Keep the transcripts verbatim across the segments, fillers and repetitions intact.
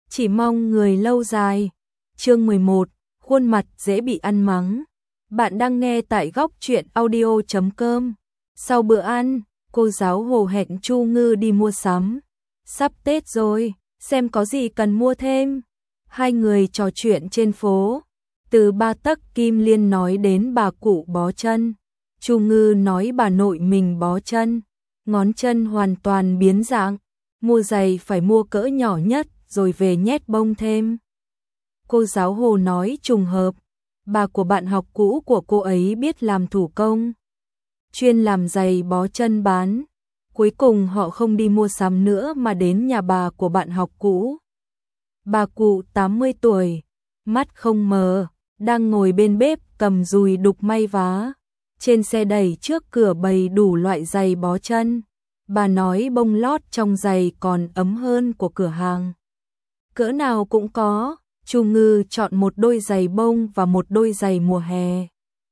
chỉ mong người lâu dài. Chương mười một, khuôn mặt dễ bị ăn mắng. Bạn đang nghe tại góc truyện audio chấm com. Sau bữa ăn, cô giáo Hồ hẹn Chu Ngư đi mua sắm. Sắp Tết rồi, xem có gì cần mua thêm. Hai người trò chuyện trên phố. Từ ba tấc kim liên nói đến bà cụ bó chân. Chu Ngư nói bà nội mình bó chân, ngón chân hoàn toàn biến dạng, mua giày phải mua cỡ nhỏ nhất rồi về nhét bông thêm. Cô giáo Hồ nói trùng hợp, bà của bạn học cũ của cô ấy biết làm thủ công, chuyên làm giày bó chân bán. Cuối cùng họ không đi mua sắm nữa mà đến nhà bà của bạn học cũ. Bà cụ tám mươi tuổi, mắt không mờ, đang ngồi bên bếp cầm dùi đục may vá. Trên xe đẩy trước cửa bày đủ loại giày bó chân. Bà nói bông lót trong giày còn ấm hơn của cửa hàng. Cỡ nào cũng có. Chu Ngư chọn một đôi giày bông và một đôi giày mùa hè.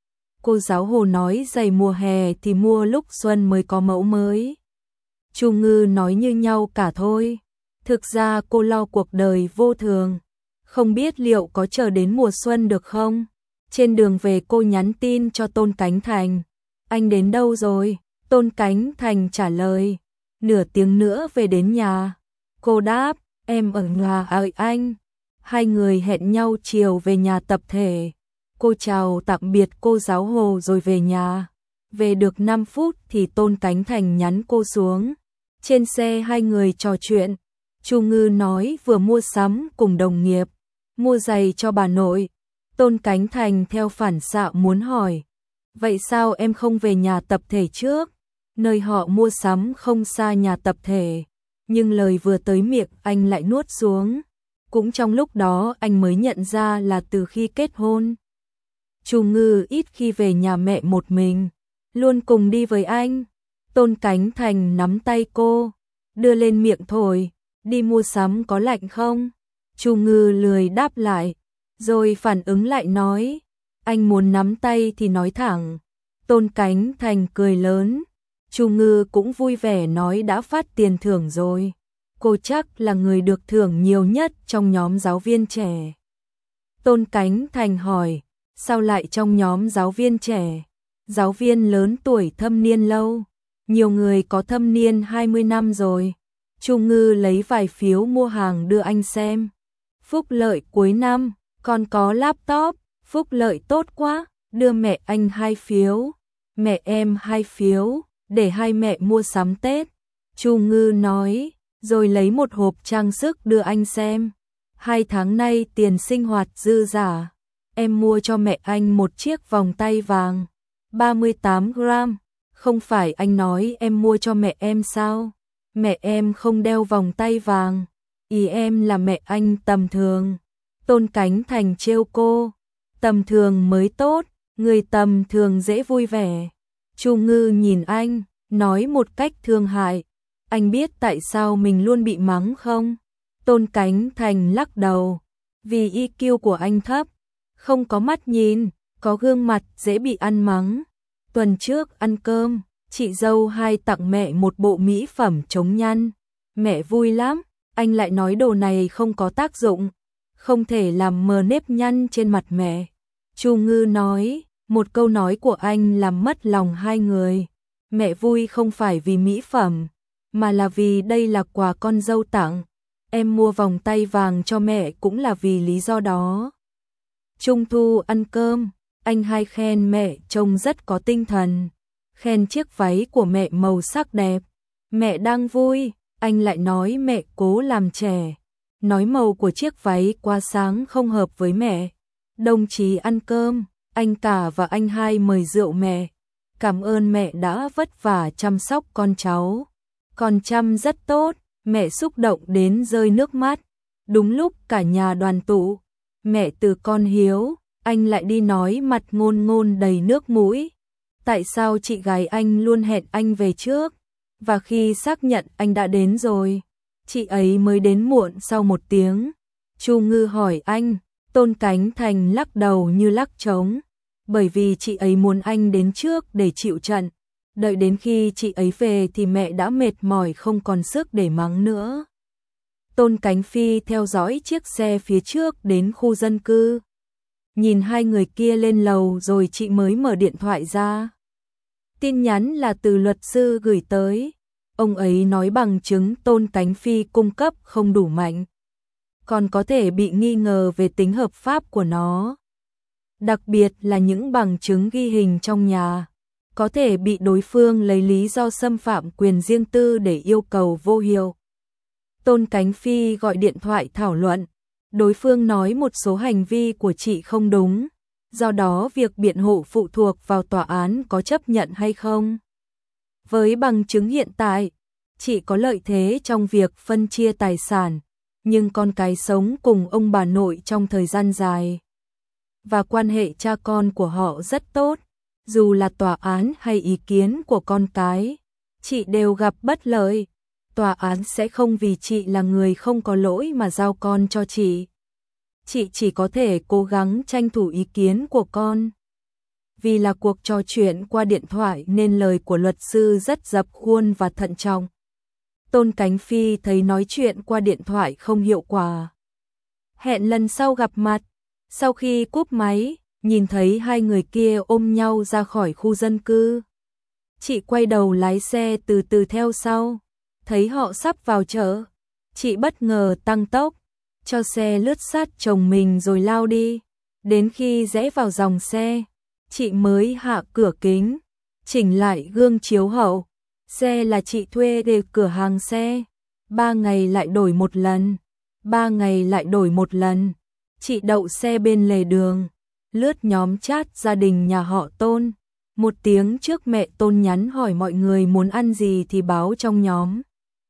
Cô giáo Hồ nói giày mùa hè thì mua lúc xuân mới có mẫu mới. Chu Ngư nói như nhau cả thôi. Thực ra cô lo cuộc đời vô thường, không biết liệu có chờ đến mùa xuân được không. Trên đường về cô nhắn tin cho Tôn Cánh Thành. Anh đến đâu rồi? Tôn Cánh Thành trả lời. Nửa tiếng nữa về đến nhà. Cô đáp, em ở nhà đợi anh. Hai người hẹn nhau chiều về nhà tập thể. Cô chào tạm biệt cô giáo Hồ rồi về nhà. Về được năm phút thì Tôn Cánh Thành nhắn cô xuống. Trên xe hai người trò chuyện. Chu Ngư nói vừa mua sắm cùng đồng nghiệp, mua giày cho bà nội. Tôn Cánh Thành theo phản xạ muốn hỏi, vậy sao em không về nhà tập thể trước? Nơi họ mua sắm không xa nhà tập thể, nhưng lời vừa tới miệng anh lại nuốt xuống. Cũng trong lúc đó anh mới nhận ra là từ khi kết hôn, Chu Ngư ít khi về nhà mẹ một mình, luôn cùng đi với anh. Tôn Cánh Thành nắm tay cô, đưa lên miệng thổi, đi mua sắm có lạnh không? Chu Ngư lười đáp lại, rồi phản ứng lại nói, anh muốn nắm tay thì nói thẳng. Tôn Cánh Thành cười lớn. Chu Ngư cũng vui vẻ nói đã phát tiền thưởng rồi. Cô chắc là người được thưởng nhiều nhất trong nhóm giáo viên trẻ. Tôn Cánh Thành hỏi, sao lại trong nhóm giáo viên trẻ? Giáo viên lớn tuổi thâm niên lâu, nhiều người có thâm niên hai mươi năm rồi. Chu Ngư lấy vài phiếu mua hàng đưa anh xem. Phúc lợi cuối năm, con có laptop, phúc lợi tốt quá, đưa mẹ anh hai phiếu, mẹ em hai phiếu, để hai mẹ mua sắm Tết. Chu Ngư nói, rồi lấy một hộp trang sức đưa anh xem. Hai tháng nay tiền sinh hoạt dư giả, em mua cho mẹ anh một chiếc vòng tay vàng, ba mươi tám gam. Không phải anh nói em mua cho mẹ em sao? Mẹ em không đeo vòng tay vàng, ý em là mẹ anh tầm thường. Tôn Cánh Thành trêu cô, tầm thường mới tốt, người tầm thường dễ vui vẻ. Chu Ngư nhìn anh, nói một cách thương hại, anh biết tại sao mình luôn bị mắng không? Tôn Cánh Thành lắc đầu, vì i kiu của anh thấp, không có mắt nhìn, có gương mặt dễ bị ăn mắng. Tuần trước ăn cơm, chị dâu hai tặng mẹ một bộ mỹ phẩm chống nhăn. Mẹ vui lắm, anh lại nói đồ này không có tác dụng, không thể làm mờ nếp nhăn trên mặt mẹ. Chu Ngư nói, một câu nói của anh làm mất lòng hai người. Mẹ vui không phải vì mỹ phẩm, mà là vì đây là quà con dâu tặng. Em mua vòng tay vàng cho mẹ cũng là vì lý do đó. Trung thu ăn cơm, anh hai khen mẹ trông rất có tinh thần, khen chiếc váy của mẹ màu sắc đẹp. Mẹ đang vui, anh lại nói mẹ cố làm trẻ, nói màu của chiếc váy quá sáng không hợp với mẹ. Đồng chí ăn cơm, anh cả và anh hai mời rượu mẹ, cảm ơn mẹ đã vất vả chăm sóc con cháu. Con chăm rất tốt, mẹ xúc động đến rơi nước mắt. Đúng lúc cả nhà đoàn tụ, mẹ từ con hiếu, anh lại đi nói mặt ngôn ngôn đầy nước mũi. Tại sao chị gái anh luôn hẹn anh về trước, và khi xác nhận anh đã đến rồi, chị ấy mới đến muộn sau một tiếng? Chu Ngư hỏi anh. Tôn Cánh Thành lắc đầu như lắc trống, bởi vì chị ấy muốn anh đến trước để chịu trận. Đợi đến khi chị ấy về thì mẹ đã mệt mỏi không còn sức để mắng nữa. Tôn Cánh Phi theo dõi chiếc xe phía trước đến khu dân cư. Nhìn hai người kia lên lầu rồi chị mới mở điện thoại ra. Tin nhắn là từ luật sư gửi tới. Ông ấy nói bằng chứng Tôn Cánh Phi cung cấp không đủ mạnh, còn có thể bị nghi ngờ về tính hợp pháp của nó. Đặc biệt là những bằng chứng ghi hình trong nhà, có thể bị đối phương lấy lý do xâm phạm quyền riêng tư để yêu cầu vô hiệu. Tôn Cánh Phi gọi điện thoại thảo luận, đối phương nói một số hành vi của chị không đúng, do đó việc biện hộ phụ thuộc vào tòa án có chấp nhận hay không. Với bằng chứng hiện tại, chị có lợi thế trong việc phân chia tài sản, nhưng con cái sống cùng ông bà nội trong thời gian dài. Và quan hệ cha con của họ rất tốt, dù là tòa án hay ý kiến của con cái, chị đều gặp bất lợi. Tòa án sẽ không vì chị là người không có lỗi mà giao con cho chị. Chị chỉ có thể cố gắng tranh thủ ý kiến của con. Vì là cuộc trò chuyện qua điện thoại nên lời của luật sư rất dập khuôn và thận trọng. Tôn Cánh Phi thấy nói chuyện qua điện thoại không hiệu quả. Hẹn lần sau gặp mặt. Sau khi cúp máy, nhìn thấy hai người kia ôm nhau ra khỏi khu dân cư. Chị quay đầu lái xe từ từ theo sau. Thấy họ sắp vào chợ, chị bất ngờ tăng tốc, cho xe lướt sát chồng mình rồi lao đi. Đến khi rẽ vào dòng xe, chị mới hạ cửa kính, chỉnh lại gương chiếu hậu. Xe là chị thuê để cửa hàng xe, ba ngày lại đổi một lần, ba ngày lại đổi một lần. Chị đậu xe bên lề đường, lướt nhóm chat gia đình nhà họ Tôn. Một tiếng trước mẹ Tôn nhắn hỏi mọi người muốn ăn gì thì báo trong nhóm.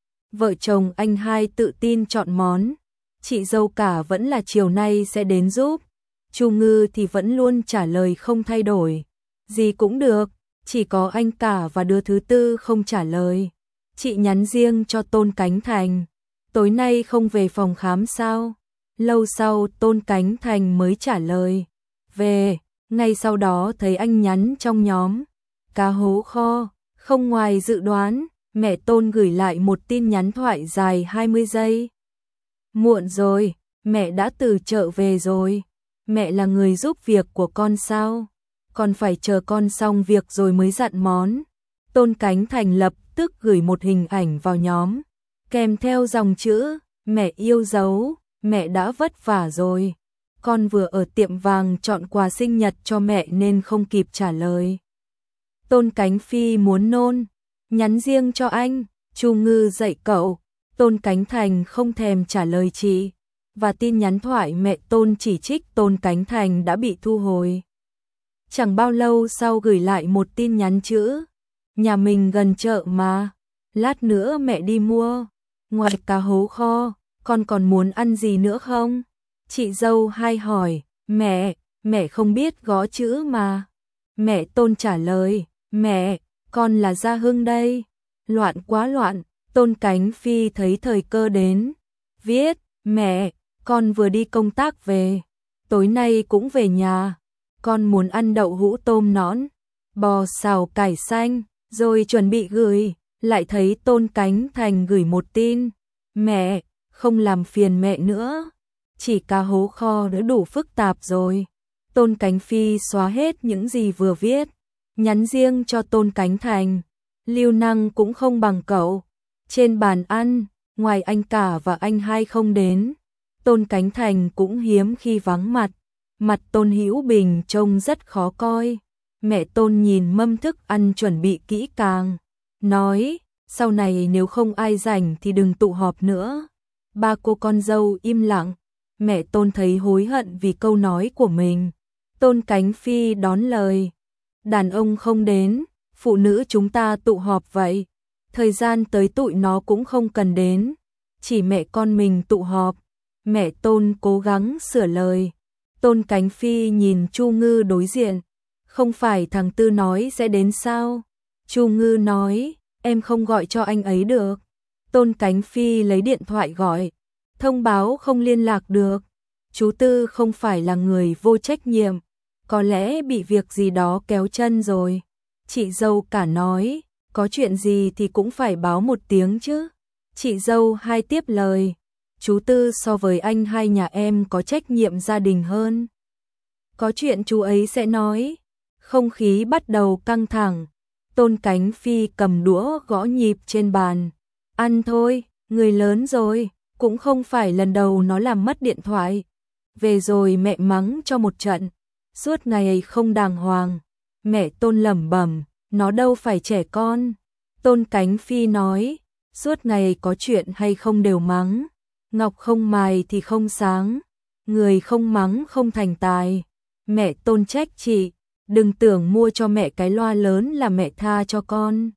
Vợ chồng anh hai tự tin chọn món, chị dâu cả vẫn là chiều nay sẽ đến giúp. Chu Ngư thì vẫn luôn trả lời không thay đổi, gì cũng được, chỉ có anh cả và đứa thứ tư không trả lời. Chị nhắn riêng cho Tôn Cánh Thành, tối nay không về phòng khám sao? Lâu sau Tôn Cánh Thành mới trả lời, về. Ngay sau đó thấy anh nhắn trong nhóm, cá hố kho. Không ngoài dự đoán, mẹ Tôn gửi lại một tin nhắn thoại dài hai mươi giây. Muộn rồi, mẹ đã từ chợ về rồi. Mẹ là người giúp việc của con sao? Con phải chờ con xong việc rồi mới dặn món. Tôn Cánh Thành lập tức gửi một hình ảnh vào nhóm, kèm theo dòng chữ, mẹ yêu dấu, mẹ đã vất vả rồi. Con vừa ở tiệm vàng chọn quà sinh nhật cho mẹ nên không kịp trả lời. Tôn Cánh Phi muốn nôn, nhắn riêng cho anh, Chu Ngư dạy cậu. Tôn Cánh Thành không thèm trả lời chị, và tin nhắn thoại mẹ Tôn chỉ trích Tôn Cánh Thành đã bị thu hồi. Chẳng bao lâu sau gửi lại một tin nhắn chữ, nhà mình gần chợ mà, lát nữa mẹ đi mua. Ngoài cá hố kho, con còn muốn ăn gì nữa không? Chị dâu hai hỏi, mẹ, mẹ không biết gõ chữ mà. Mẹ Tôn trả lời, mẹ, con là Gia Hưng đây. Loạn quá loạn. Tôn Cánh Phi thấy thời cơ đến, viết, mẹ, con vừa đi công tác về, tối nay cũng về nhà, con muốn ăn đậu hũ tôm nõn, bò xào cải xanh, rồi chuẩn bị gửi, lại thấy Tôn Cánh Thành gửi một tin, mẹ, không làm phiền mẹ nữa, chỉ cá hố kho đã đủ phức tạp rồi. Tôn Cánh Phi xóa hết những gì vừa viết, nhắn riêng cho Tôn Cánh Thành, Lưu Năng cũng không bằng cậu. Trên bàn ăn, ngoài anh cả và anh hai không đến, Tôn Cánh Thành cũng hiếm khi vắng mặt. Mặt Tôn Hữu Bình trông rất khó coi. Mẹ Tôn nhìn mâm thức ăn chuẩn bị kỹ càng, nói, sau này nếu không ai rảnh thì đừng tụ họp nữa. Ba cô con dâu im lặng, mẹ Tôn thấy hối hận vì câu nói của mình. Tôn Cánh Phi đón lời, đàn ông không đến, phụ nữ chúng ta tụ họp vậy. Thời gian tới tụi nó cũng không cần đến, chỉ mẹ con mình tụ họp. Mẹ Tôn cố gắng sửa lời. Tôn Cánh Phi nhìn Chu Ngư đối diện, không phải thằng Tư nói sẽ đến sao? Chu Ngư nói, em không gọi cho anh ấy được. Tôn Cánh Phi lấy điện thoại gọi, thông báo không liên lạc được. Chú Tư không phải là người vô trách nhiệm, có lẽ bị việc gì đó kéo chân rồi. Chị dâu cả nói, có chuyện gì thì cũng phải báo một tiếng chứ. Chị dâu hai tiếp lời, chú Tư so với anh hai nhà em có trách nhiệm gia đình hơn. Có chuyện chú ấy sẽ nói. Không khí bắt đầu căng thẳng. Tôn Cánh Phi cầm đũa gõ nhịp trên bàn. Ăn thôi, người lớn rồi, cũng không phải lần đầu nó làm mất điện thoại. Về rồi mẹ mắng cho một trận, suốt ngày không đàng hoàng. Mẹ Tôn lẩm bẩm, nó đâu phải trẻ con. Tôn Cánh Phi nói, suốt ngày có chuyện hay không đều mắng. Ngọc không mài thì không sáng, người không mắng không thành tài. Mẹ Tôn trách chị, đừng tưởng mua cho mẹ cái loa lớn là mẹ tha cho con.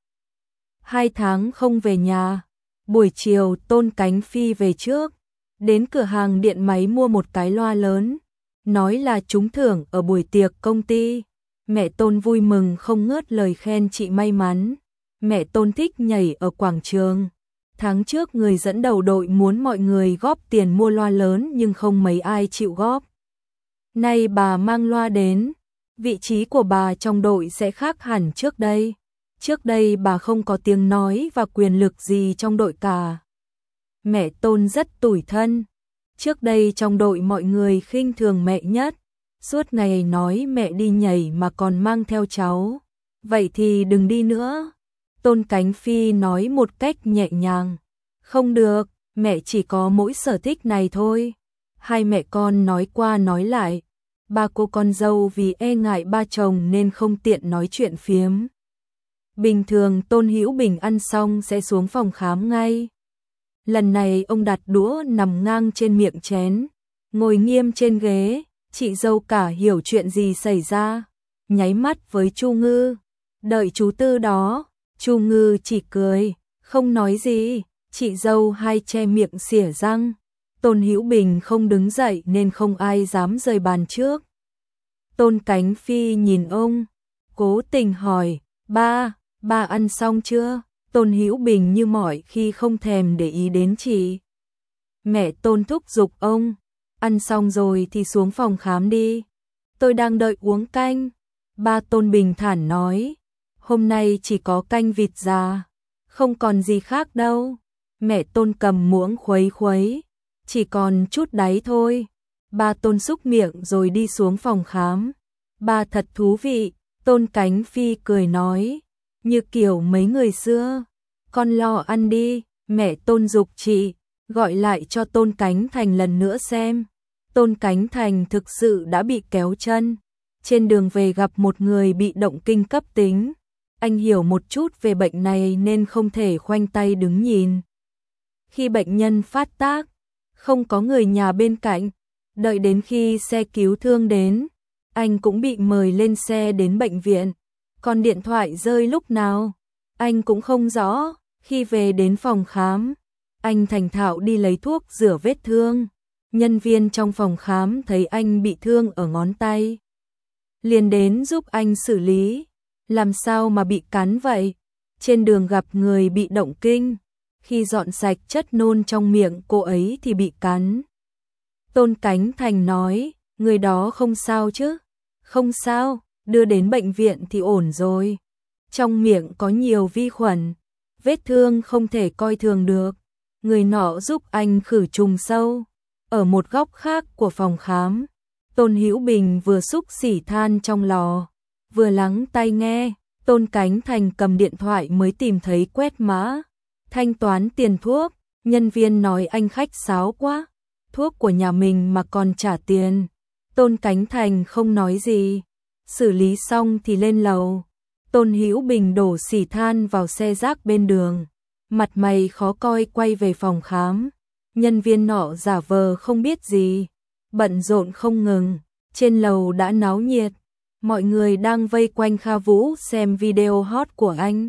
Hai tháng không về nhà, buổi chiều Tôn Cánh Phi về trước, đến cửa hàng điện máy mua một cái loa lớn, nói là trúng thưởng ở buổi tiệc công ty. Mẹ Tôn vui mừng không ngớt lời khen chị may mắn. Mẹ Tôn thích nhảy ở quảng trường. Tháng trước người dẫn đầu đội muốn mọi người góp tiền mua loa lớn nhưng không mấy ai chịu góp. Nay bà mang loa đến, vị trí của bà trong đội sẽ khác hẳn trước đây. Trước đây bà không có tiếng nói và quyền lực gì trong đội cả. Mẹ Tôn rất tủi thân. Trước đây trong đội mọi người khinh thường mẹ nhất. Suốt ngày nói mẹ đi nhảy mà còn mang theo cháu. Vậy thì đừng đi nữa. Tôn Cánh Phi nói một cách nhẹ nhàng. Không được, mẹ chỉ có mỗi sở thích này thôi. Hai mẹ con nói qua nói lại. Ba cô con dâu vì e ngại ba chồng nên không tiện nói chuyện phiếm. Bình thường Tôn Hữu Bình ăn xong sẽ xuống phòng khám ngay. Lần này ông đặt đũa nằm ngang trên miệng chén, ngồi nghiêm trên ghế. Chị dâu cả hiểu chuyện gì xảy ra, nháy mắt với Chu Ngư. Đợi chú Tư đó, Chu Ngư chỉ cười, không nói gì. Chị dâu hai che miệng xỉa răng. Tôn Hữu Bình không đứng dậy nên không ai dám rời bàn trước. Tôn Cánh Phi nhìn ông, cố tình hỏi, ba, ba ăn xong chưa? Tôn Hữu Bình như mọi khi không thèm để ý đến chị. Mẹ Tôn thúc giục ông, ăn xong rồi thì xuống phòng khám đi. Tôi đang đợi uống canh. Ba Tôn bình thản nói, hôm nay chỉ có canh vịt già, không còn gì khác đâu. Mẹ Tôn cầm muỗng khuấy khuấy, chỉ còn chút đáy thôi. Ba Tôn xúc miệng rồi đi xuống phòng khám. Ba thật thú vị. Tôn Cánh Phi cười nói, như kiểu mấy người xưa. Con lo ăn đi. Mẹ Tôn giục chị, gọi lại cho Tôn Cánh Thành lần nữa xem. Tôn Cánh Thành thực sự đã bị kéo chân. Trên đường về gặp một người bị động kinh cấp tính. Anh hiểu một chút về bệnh này nên không thể khoanh tay đứng nhìn. Khi bệnh nhân phát tác, không có người nhà bên cạnh. Đợi đến khi xe cứu thương đến, anh cũng bị mời lên xe đến bệnh viện. Còn điện thoại rơi lúc nào, anh cũng không rõ. Khi về đến phòng khám, anh thành thạo đi lấy thuốc rửa vết thương. Nhân viên trong phòng khám thấy anh bị thương ở ngón tay, liền đến giúp anh xử lý. Làm sao mà bị cắn vậy? Trên đường gặp người bị động kinh, khi dọn sạch chất nôn trong miệng cô ấy thì bị cắn. Tôn Cánh Thành nói, người đó không sao chứ? Không sao, đưa đến bệnh viện thì ổn rồi. Trong miệng có nhiều vi khuẩn, vết thương không thể coi thường được. Người nọ giúp anh khử trùng sâu. Ở một góc khác của phòng khám, Tôn Hữu Bình vừa xúc xỉ than trong lò, vừa lắng tai nghe. Tôn Cánh Thành cầm điện thoại mới tìm thấy quét mã, thanh toán tiền thuốc. Nhân viên nói anh khách sáo quá, thuốc của nhà mình mà còn trả tiền. Tôn Cánh Thành không nói gì, xử lý xong thì lên lầu. Tôn Hữu Bình đổ xỉ than vào xe rác bên đường, mặt mày khó coi quay về phòng khám. Nhân viên nọ giả vờ không biết gì, bận rộn không ngừng. Trên lầu đã náo nhiệt, mọi người đang vây quanh Kha Vũ xem video hot của anh.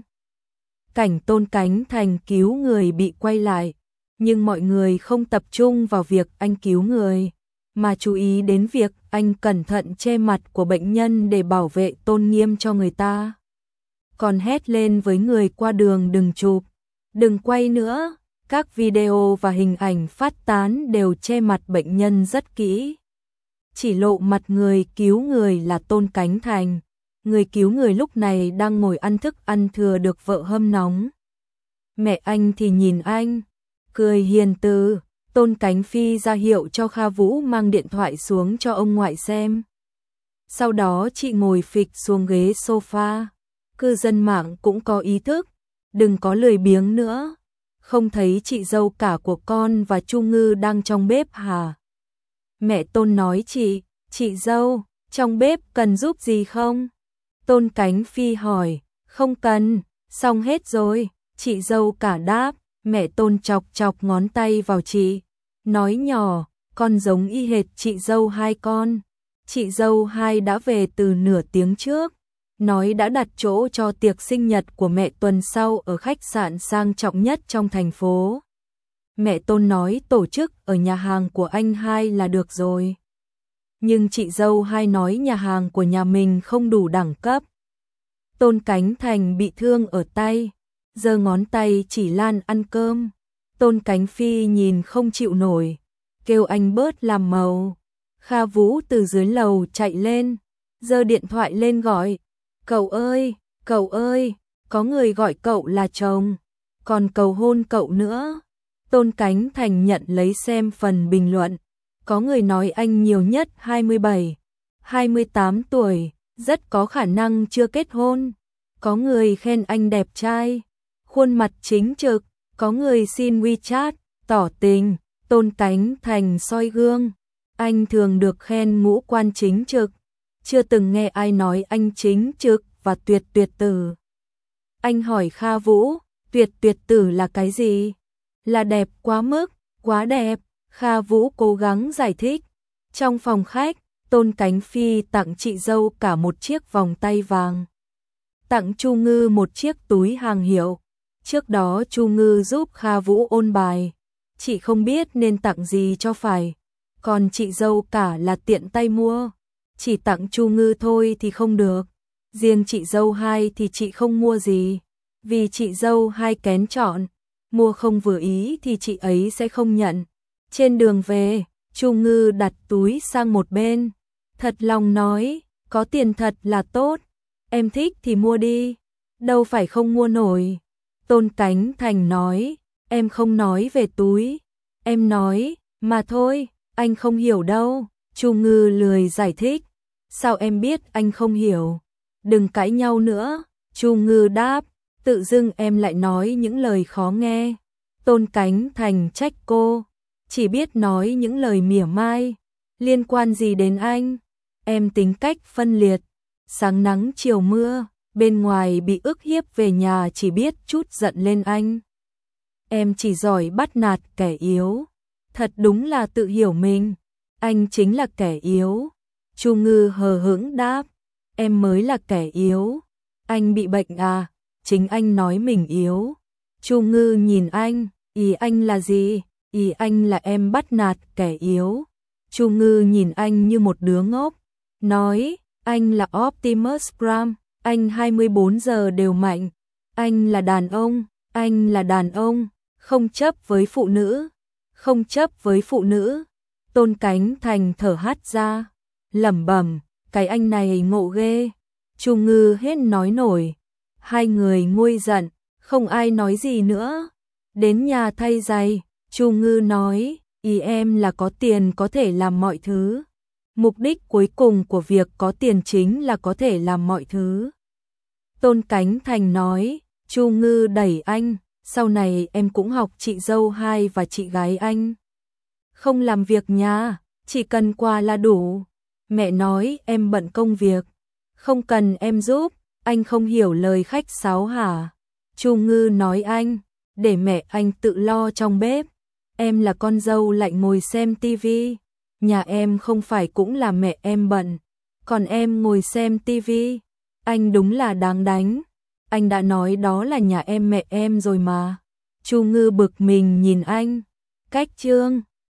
Cảnh Tôn Cánh Thành cứu người bị quay lại, nhưng mọi người không tập trung vào việc anh cứu người, mà chú ý đến việc anh cẩn thận che mặt của bệnh nhân để bảo vệ tôn nghiêm cho người ta. Còn hét lên với người qua đường đừng chụp, đừng quay nữa. Các video và hình ảnh phát tán đều che mặt bệnh nhân rất kỹ, chỉ lộ mặt người cứu người là Tôn Cánh Thành. Người cứu người lúc này đang ngồi ăn thức ăn thừa được vợ hâm nóng. Mẹ anh thì nhìn anh, cười hiền từ. Tôn Cánh Phi ra hiệu cho Kha Vũ mang điện thoại xuống cho ông ngoại xem. Sau đó chị ngồi phịch xuống ghế sofa. Cư dân mạng cũng có ý thức, đừng có lười biếng nữa. Không thấy chị dâu cả của con và Chu Ngư đang trong bếp hả? Mẹ Tôn nói chị, chị dâu, trong bếp cần giúp gì không? Tôn Cánh Phi hỏi, không cần, xong hết rồi. Chị dâu cả đáp, mẹ Tôn chọc chọc ngón tay vào chị, nói nhỏ, con giống y hệt chị dâu hai con. Chị dâu hai đã về từ nửa tiếng trước, nói đã đặt chỗ cho tiệc sinh nhật của mẹ tuần sau ở khách sạn sang trọng nhất trong thành phố. Mẹ Tôn nói tổ chức ở nhà hàng của anh hai là được rồi. Nhưng chị dâu hai nói nhà hàng của nhà mình không đủ đẳng cấp. Tôn Cánh Thành bị thương ở tay, giơ ngón tay chỉ Lan ăn cơm. Tôn Cánh Phi nhìn không chịu nổi, kêu anh bớt làm màu. Kha Vũ từ dưới lầu chạy lên, giơ điện thoại lên gọi, cậu ơi, cậu ơi, có người gọi cậu là chồng, còn cầu hôn cậu nữa. Tôn Cánh Thành nhận lấy xem phần bình luận, có người nói anh nhiều nhất hai mươi bảy, hai mươi tám tuổi, rất có khả năng chưa kết hôn. Có người khen anh đẹp trai, khuôn mặt chính trực, có người xin WeChat, tỏ tình. Tôn Cánh Thành soi gương, anh thường được khen ngũ quan chính trực, chưa từng nghe ai nói anh chính trực và tuyệt tuyệt tử. Anh hỏi Kha Vũ, tuyệt tuyệt tử là cái gì? Là đẹp quá mức, quá đẹp. Kha Vũ cố gắng giải thích. Trong phòng khách, Tôn Cánh Phi tặng chị dâu cả một chiếc vòng tay vàng, tặng Chu Ngư một chiếc túi hàng hiệu. Trước đó Chu Ngư giúp Kha Vũ ôn bài, chị không biết nên tặng gì cho phải, còn chị dâu cả là tiện tay mua, chỉ tặng Chu Ngư thôi thì không được. Riêng chị dâu hai thì chị không mua gì, vì chị dâu hai kén chọn, mua không vừa ý thì chị ấy sẽ không nhận. Trên đường về, Chu Ngư đặt túi sang một bên, thật lòng nói, có tiền thật là tốt, em thích thì mua đi, đâu phải không mua nổi. Tôn Cánh Thành nói, em không nói về túi, em nói, mà thôi, anh không hiểu đâu. Chu Ngư lười giải thích, sao em biết anh không hiểu, đừng cãi nhau nữa. Chu Ngư đáp, tự dưng em lại nói những lời khó nghe. Tôn Cánh Thành trách cô, chỉ biết nói những lời mỉa mai, liên quan gì đến anh, em tính cách phân liệt, sáng nắng chiều mưa, bên ngoài bị ức hiếp về nhà chỉ biết chút giận lên anh. Em chỉ giỏi bắt nạt kẻ yếu, thật đúng là tự hiểu mình, anh chính là kẻ yếu. Chu Ngư hờ hững đáp, em mới là kẻ yếu, anh bị bệnh à, chính anh nói mình yếu. Chu Ngư nhìn anh, ý anh là gì? Ý anh là em bắt nạt kẻ yếu. Chu Ngư nhìn anh như một đứa ngốc, nói, anh là Optimus Prime, anh hai mươi bốn giờ đều mạnh, anh là đàn ông, anh là đàn ông, không chấp với phụ nữ, không chấp với phụ nữ. Tôn Cánh Thành thở hắt ra, lẩm bẩm, cái anh này ngộ ghê. Chu Ngư hết nói nổi, hai người nguôi giận, không ai nói gì nữa. Đến nhà thay giày, Chu Ngư nói, ý em là có tiền có thể làm mọi thứ. Mục đích cuối cùng của việc có tiền chính là có thể làm mọi thứ. Tôn Cánh Thành nói, Chu Ngư đẩy anh, sau này em cũng học chị dâu hai và chị gái anh. Không làm việc nhà, chỉ cần quà là đủ. Mẹ nói em bận công việc, không cần em giúp, anh không hiểu lời khách sáo hả? Chu Ngư nói anh, để mẹ anh tự lo trong bếp. Em là con dâu lại ngồi xem tivi, nhà em không phải cũng là mẹ em bận, còn em ngồi xem tivi. Anh đúng là đáng đánh, anh đã nói đó là nhà em mẹ em rồi mà. Chu Ngư bực mình nhìn anh, cách chương.